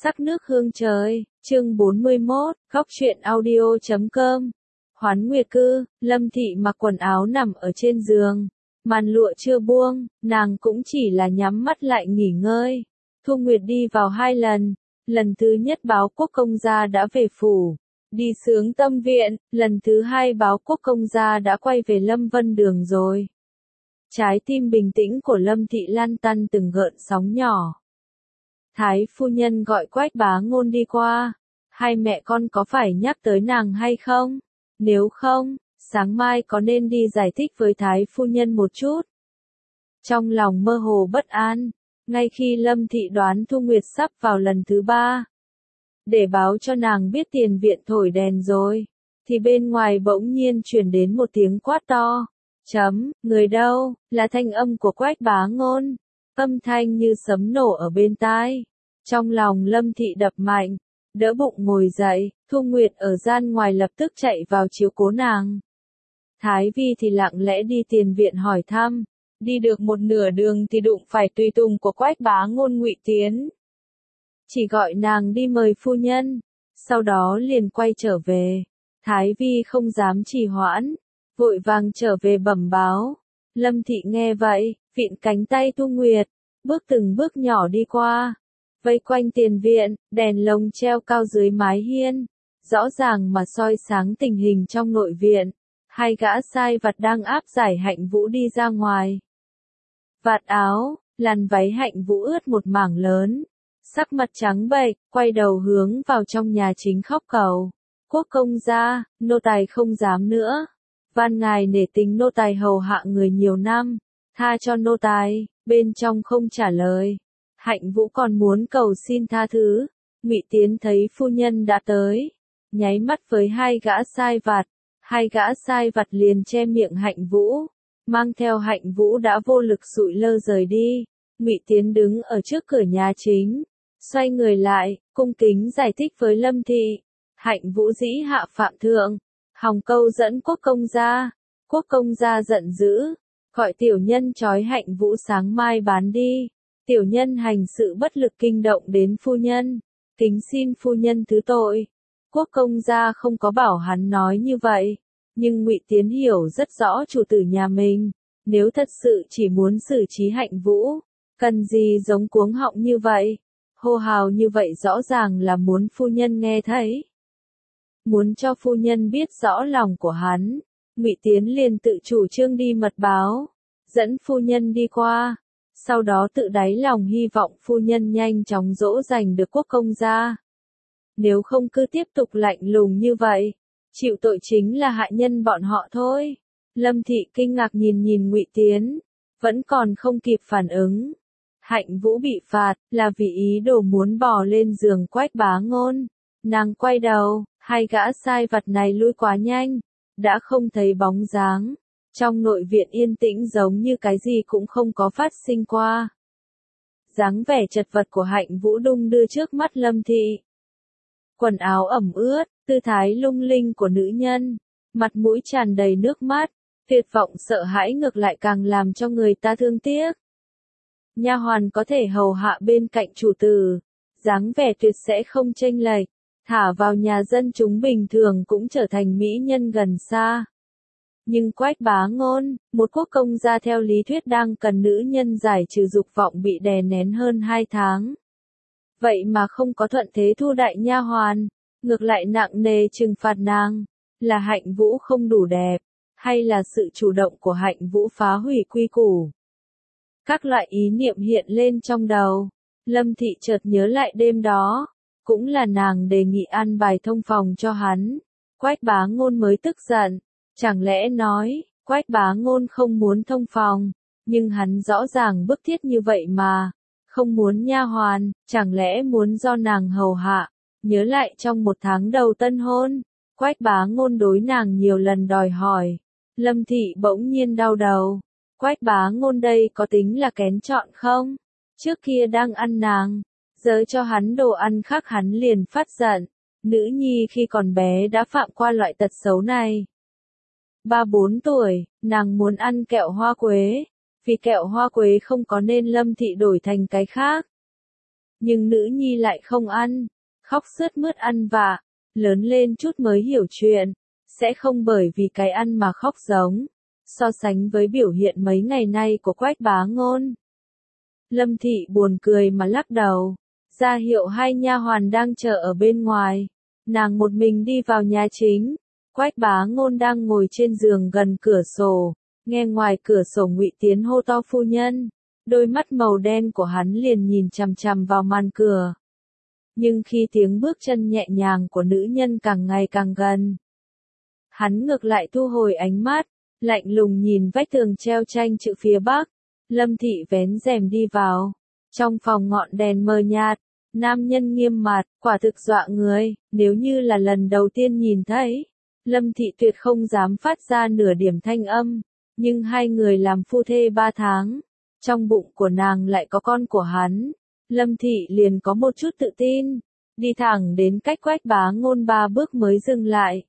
Sắc nước hương trời, chương 41, góc truyện audio.com. Hoán Nguyệt Cư, Lâm Thị mặc quần áo nằm ở trên giường. Màn lụa chưa buông, nàng cũng chỉ là nhắm mắt lại nghỉ ngơi. Thu Nguyệt đi vào 2 lần. Lần thứ nhất báo quốc công gia đã về phủ. Đi Sướng Tâm Viện, lần thứ 2 báo quốc công gia đã quay về Lâm Vân Đường rồi. Trái tim bình tĩnh của Lâm Thị lăn tăn từng gợn sóng nhỏ. Thái phu nhân gọi Quách Bá Ngôn đi qua. Hai mẹ con có phải nhắc tới nàng hay không? Nếu không, sáng mai có nên đi giải thích với Thái phu nhân một chút. Trong lòng mơ hồ bất an, ngay khi Lâm Thị đoán Thu Nguyệt sắp vào lần thứ 3. Để báo cho nàng biết tiền viện thổi đèn rồi, thì bên ngoài bỗng nhiên truyền đến một tiếng quát to. Người đâu? Là thanh âm của Quách Bá Ngôn. Âm thanh như sấm nổ ở bên tai. Trong lòng Lâm Thị đập mạnh, đỡ bụng ngồi dậy, Thu Nguyệt ở gian ngoài lập tức chạy vào chiếu cố nàng. Thái Vi thì lặng lẽ đi tiền viện hỏi thăm, đi được một nửa đường thì đụng phải tùy tùng của Quách Bá Ngôn Ngụy Tiến. Chỉ gọi nàng đi mời phu nhân, sau đó liền quay trở về. Thái Vi không dám trì hoãn, vội vàng trở về bẩm báo. Lâm Thị nghe vậy, vịn cánh tay Thu Nguyệt, bước từng bước nhỏ đi qua. Vây quanh tiền viện, đèn lồng treo cao dưới mái hiên, rõ ràng mà soi sáng tình hình trong nội viện. Hai gã sai vặt đang áp giải Hạnh Vũ đi ra ngoài. Vạt áo, làn váy Hạnh Vũ ướt một mảng lớn, sắc mặt trắng bệch, quay đầu hướng vào trong nhà chính khóc cầu. Quốc công gia, nô tài không dám nữa. Van ngài nể tình nô tài hầu hạ người nhiều năm, tha cho nô tài. Bên trong không trả lời. Hạnh Vũ còn muốn cầu xin tha thứ. Ngụy Tiến thấy phu nhân đã tới, nháy mắt với hai gã sai vặt. Hai gã sai vặt liền che miệng Hạnh Vũ, mang theo Hạnh Vũ đã vô lực sụi lơ rời đi. Ngụy Tiến đứng ở trước cửa nhà chính, xoay người lại, cung kính giải thích với Lâm Thị. Hạnh Vũ dĩ hạ phạm thượng, hòng câu dẫn quốc công gia. Quốc công gia giận dữ, gọi tiểu nhân trói Hạnh Vũ sáng mai bán đi. Tiểu nhân hành sự bất lực kinh động đến phu nhân, kính xin phu nhân thứ tội. Quốc công gia không có bảo hắn nói như vậy, nhưng Ngụy Tiến hiểu rất rõ chủ tử nhà mình, nếu thật sự chỉ muốn xử trí Hạnh Vũ, cần gì giống cuống họng như vậy, hô hào như vậy rõ ràng là muốn phu nhân nghe thấy. Muốn cho phu nhân biết rõ lòng của hắn, Ngụy Tiến liền tự chủ trương đi mật báo, dẫn phu nhân đi qua. Sau đó tự đáy lòng hy vọng phu nhân nhanh chóng dỗ dành được quốc công gia. Nếu không cứ tiếp tục lạnh lùng như vậy, chịu tội chính là hạ nhân bọn họ thôi. Lâm Thị kinh ngạc nhìn Ngụy Tiến, vẫn còn không kịp phản ứng. Hạnh Vũ bị phạt là vì ý đồ muốn bò lên giường Quách Bá Ngôn. Nàng quay đầu, hai gã sai vặt này lui quá nhanh, đã không thấy bóng dáng. Trong nội viện yên tĩnh giống như cái gì cũng không có phát sinh qua. Dáng vẻ chật vật của Hạnh Vũ đung đưa trước mắt Lâm Thị. Quần áo ẩm ướt, tư thái lung linh của nữ nhân, mặt mũi tràn đầy nước mắt, tuyệt vọng sợ hãi ngược lại càng làm cho người ta thương tiếc. Nha hoàn có thể hầu hạ bên cạnh chủ tử, dáng vẻ tuyệt sẽ không chênh lệch, thả vào nhà dân chúng bình thường cũng trở thành mỹ nhân gần xa. Nhưng Quách Bá Ngôn, một quốc công gia theo lý thuyết đang cần nữ nhân giải trừ dục vọng bị đè nén hơn 2 tháng. Vậy mà không có thuận thế thu đại nha hoàn, ngược lại nặng nề trừng phạt nàng, là Hạnh Vũ không đủ đẹp, hay là sự chủ động của Hạnh Vũ phá hủy quy củ. Các loại ý niệm hiện lên trong đầu, Lâm Thị chợt nhớ lại đêm đó, cũng là nàng đề nghị an bài thông phòng cho hắn. Quách Bá Ngôn mới tức giận. Chẳng lẽ nói, Quách Bá Ngôn không muốn thông phòng, nhưng hắn rõ ràng bức thiết như vậy mà, không muốn nha hoàn, chẳng lẽ muốn do nàng hầu hạ. Nhớ lại trong 1 tháng đầu tân hôn, Quách Bá Ngôn đối nàng nhiều lần đòi hỏi. Lâm Thị bỗng nhiên đau đầu, Quách Bá Ngôn đây có tính là kén chọn không? Trước kia đang ăn nàng, giờ cho hắn đồ ăn khác hắn liền phát giận. Nữ nhi khi còn bé đã phạm qua loại tật xấu này. 3-4 tuổi, nàng muốn ăn kẹo hoa quế, vì kẹo hoa quế không có nên Lâm Thị đổi thành cái khác. Nhưng nữ nhi lại không ăn, khóc sướt mướt ăn vạ, lớn lên chút mới hiểu chuyện, sẽ không bởi vì cái ăn mà khóc giống. So sánh với biểu hiện mấy ngày nay của Quách Bá Ngôn, Lâm Thị buồn cười mà lắc đầu, ra hiệu hai nha hoàn đang chờ ở bên ngoài. Nàng một mình đi vào nhà chính. Quách Bá Ngôn đang ngồi trên giường gần cửa sổ, nghe ngoài cửa sổ Ngụy Tiến hô to phu nhân. Đôi mắt màu đen của hắn liền nhìn chằm chằm vào màn cửa. Nhưng khi tiếng bước chân nhẹ nhàng của nữ nhân càng ngày càng gần, hắn ngược lại thu hồi ánh mắt, lạnh lùng nhìn vách tường treo tranh chữ phía bắc. Lâm Thị vén rèm đi vào. Trong phòng ngọn đèn mờ nhạt, nam nhân nghiêm mặt, quả thực dọa người, nếu như là lần đầu tiên nhìn thấy, Lâm Thị tuyệt không dám phát ra nửa điểm thanh âm, nhưng hai người làm phu thê 3 tháng, trong bụng của nàng lại có con của hắn, Lâm Thị liền có một chút tự tin, đi thẳng đến cách Quách Bá Ngôn 3 bước mới dừng lại.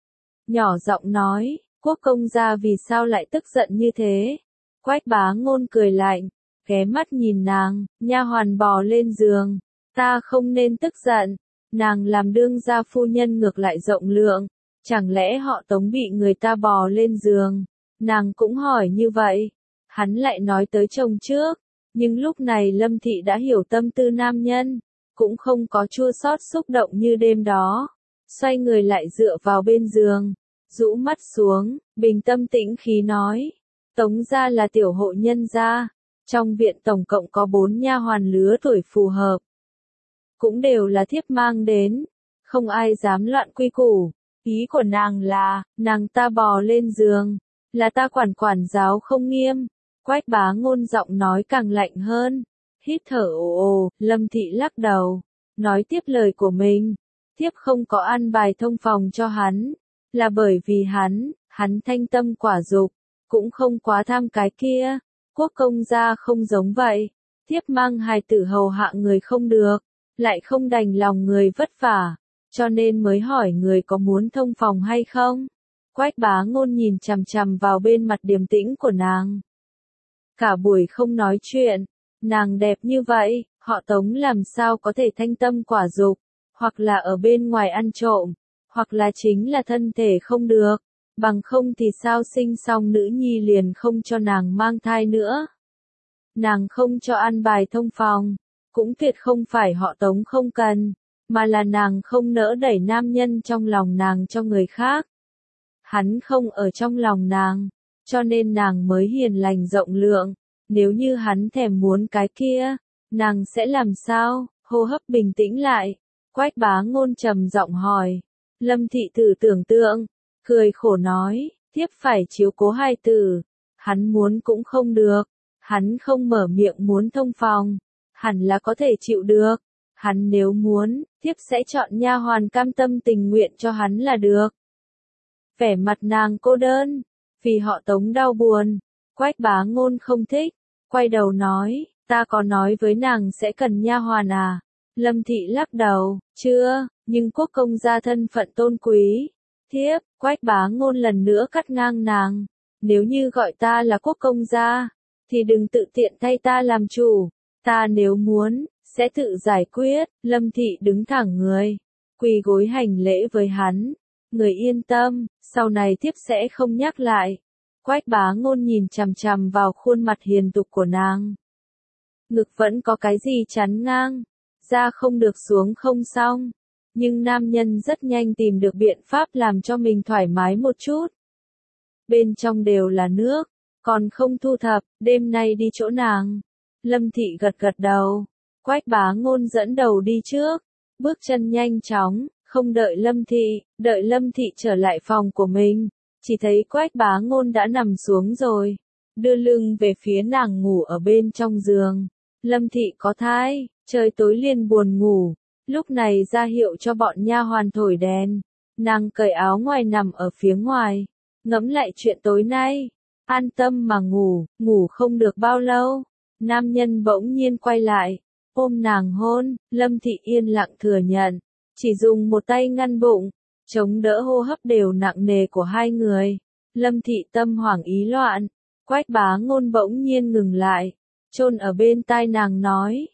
Nhỏ giọng nói, Quốc công gia vì sao lại tức giận như thế? Quách Bá Ngôn cười lạnh, ghé mắt nhìn nàng, nha hoàn bò lên giường, ta không nên tức giận, nàng làm đương gia phu nhân ngược lại rộng lượng, chẳng lẽ họ Tống bị người ta bò lên giường, nàng cũng hỏi như vậy, hắn lại nói tới chồng trước, nhưng lúc này Lâm Thị đã hiểu tâm tư nam nhân, cũng không có chua xót xúc động như đêm đó, xoay người lại dựa vào bên giường, rũ mắt xuống, bình tâm tĩnh khí nói. Tống gia là tiểu hộ nhân gia, trong viện tổng cộng có 4 nha hoàn lứa tuổi phù hợp. Cũng đều là thiếp mang đến, không ai dám loạn quy củ. Ý của nàng là, nàng ta bò lên giường, là ta quản giáo không nghiêm. Quách Bá Ngôn giọng nói càng lạnh hơn, hít thở ồ ồ, Lâm Thị lắc đầu, nói tiếp lời của mình. Thiếp không có ăn bài thông phòng cho hắn, là bởi vì hắn thanh tâm quả dục. Cũng không quá tham cái kia, Quốc công gia không giống vậy, thiếp mang hài tử hầu hạ người không được, lại không đành lòng người vất vả, cho nên mới hỏi người có muốn thông phòng hay không. Quách Bá Ngôn nhìn chằm chằm vào bên mặt điềm tĩnh của nàng. Cả buổi không nói chuyện, nàng đẹp như vậy, họ Tống làm sao có thể thanh tâm quả dục, hoặc là ở bên ngoài ăn trộm, hoặc là chính là thân thể không được. Bằng không thì sao sinh xong nữ nhi liền không cho nàng mang thai nữa. Nàng không cho ăn bài thông phòng, cũng tuyệt không phải họ Tống không cần, mà là nàng không nỡ đẩy nam nhân trong lòng nàng cho người khác. Hắn không ở trong lòng nàng, cho nên nàng mới hiền lành rộng lượng, nếu như hắn thèm muốn cái kia, nàng sẽ làm sao? Hô hấp bình tĩnh lại, Quách Bá Ngôn trầm giọng hỏi. Lâm Thị thử tưởng tượng, cười khổ nói, thiếp phải chiếu cố hài tử, hắn muốn cũng không được, hắn không mở miệng muốn thông phòng, hẳn là có thể chịu được, hắn nếu muốn, thiếp sẽ chọn nha hoàn cam tâm tình nguyện cho hắn là được. Vẻ mặt nàng cô đơn, vì họ Tống đau buồn, Quách Bá Ngôn không thích, quay đầu nói, ta có nói với nàng sẽ cần nha hoàn à? Lâm Thị lắc đầu, chưa, nhưng quốc công gia thân phận tôn quý. Thiếp, Quách Bá Ngôn lần nữa cắt ngang nàng, nếu như gọi ta là quốc công gia, thì đừng tự tiện thay ta làm chủ, ta nếu muốn, sẽ tự giải quyết. Lâm Thị đứng thẳng người, quỳ gối hành lễ với hắn, người yên tâm, sau này thiếp sẽ không nhắc lại. Quách Bá Ngôn nhìn chằm chằm vào khuôn mặt hiền tục của nàng. Ngực vẫn có cái gì chắn ngang, da không được xuống không xong. Nhưng nam nhân rất nhanh tìm được biện pháp làm cho mình thoải mái một chút. Bên trong đều là nước, còn không thu thập, đêm nay đi chỗ nàng. Lâm Thị gật gật đầu, Quách Bá Ngôn dẫn đầu đi trước, bước chân nhanh chóng, không đợi Lâm Thị trở lại phòng của mình, chỉ thấy Quách Bá Ngôn đã nằm xuống rồi, đưa lưng về phía nàng ngủ ở bên trong giường. Lâm Thị có thai, trời tối liền buồn ngủ. Lúc này ra hiệu cho bọn nha hoàn thổi đèn, nàng cởi áo ngoài nằm ở phía ngoài, ngẫm lại chuyện tối nay, an tâm mà ngủ không được bao lâu, nam nhân bỗng nhiên quay lại, ôm nàng hôn, Lâm Thị yên lặng thừa nhận, chỉ dùng một tay ngăn bụng, chống đỡ hô hấp đều nặng nề của hai người. Lâm Thị tâm hoảng ý loạn, Quách Bá Ngôn bỗng nhiên ngừng lại, chôn ở bên tai nàng nói.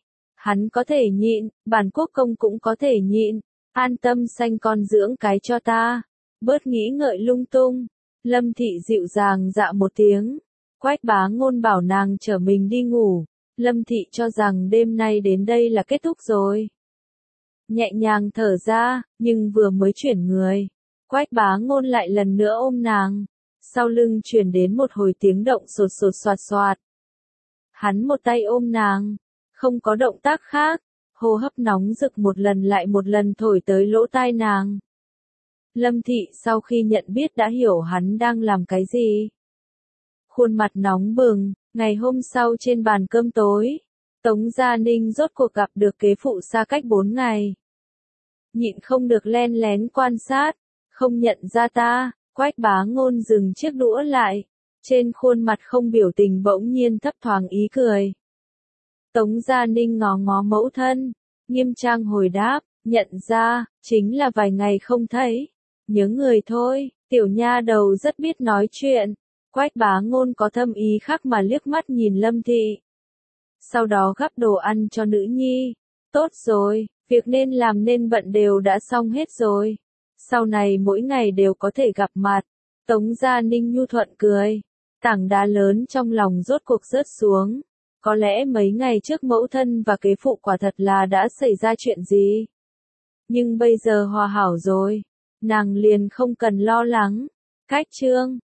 Hắn có thể nhịn, bản quốc công cũng có thể nhịn, an tâm sanh con dưỡng cái cho ta, bớt nghĩ ngợi lung tung. Lâm Thị dịu dàng dạ một tiếng, Quách Bá Ngôn bảo nàng chở mình đi ngủ, Lâm Thị cho rằng đêm nay đến đây là kết thúc rồi. Nhẹ nhàng thở ra, nhưng vừa mới chuyển người, Quách Bá Ngôn lại lần nữa ôm nàng, sau lưng truyền đến một hồi tiếng động sột sột soạt soạt. Hắn một tay ôm nàng, không có động tác khác, hô hấp nóng rực một lần lại một lần thổi tới lỗ tai nàng. Lâm Thị sau khi nhận biết đã hiểu hắn đang làm cái gì. Khuôn mặt nóng bừng, ngày hôm sau trên bàn cơm tối, Tống Gia Ninh rốt cuộc gặp được kế phụ xa cách 4 ngày. Nhịn không được len lén quan sát, không nhận ra ta, Quách Bá Ngôn dừng chiếc đũa lại, trên khuôn mặt không biểu tình bỗng nhiên thấp thoáng ý cười. Tống Gia Ninh ngó ngó mẫu thân, nghiêm trang hồi đáp, nhận ra, chính là vài ngày không thấy. Nhớ người thôi, tiểu nha đầu rất biết nói chuyện. Quách Bá Ngôn có thâm ý khác mà liếc mắt nhìn Lâm Thị. Sau đó gắp đồ ăn cho nữ nhi. Tốt rồi, việc nên làm nên bận đều đã xong hết rồi. Sau này mỗi ngày đều có thể gặp mặt. Tống Gia Ninh nhu thuận cười. Tảng đá lớn trong lòng rốt cuộc rớt xuống. Có lẽ mấy ngày trước mẫu thân và kế phụ quả thật là đã xảy ra chuyện gì. Nhưng bây giờ hòa hảo rồi. Nàng liền không cần lo lắng. Cách chương